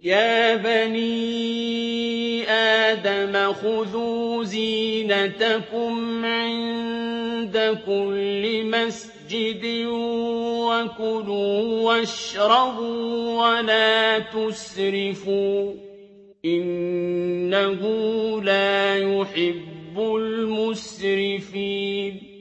يَا بَنِي آدَمَ خُذُوا زِينَتَكُمْ عِندَ كُلِّ مَسْجِدٍ وَكُلُوا وَاشْرَبُوا وَلَا تُسْرِفُوا ۚ إِنَّهُ لَا يُحِبُّ الْمُسْرِفِينَ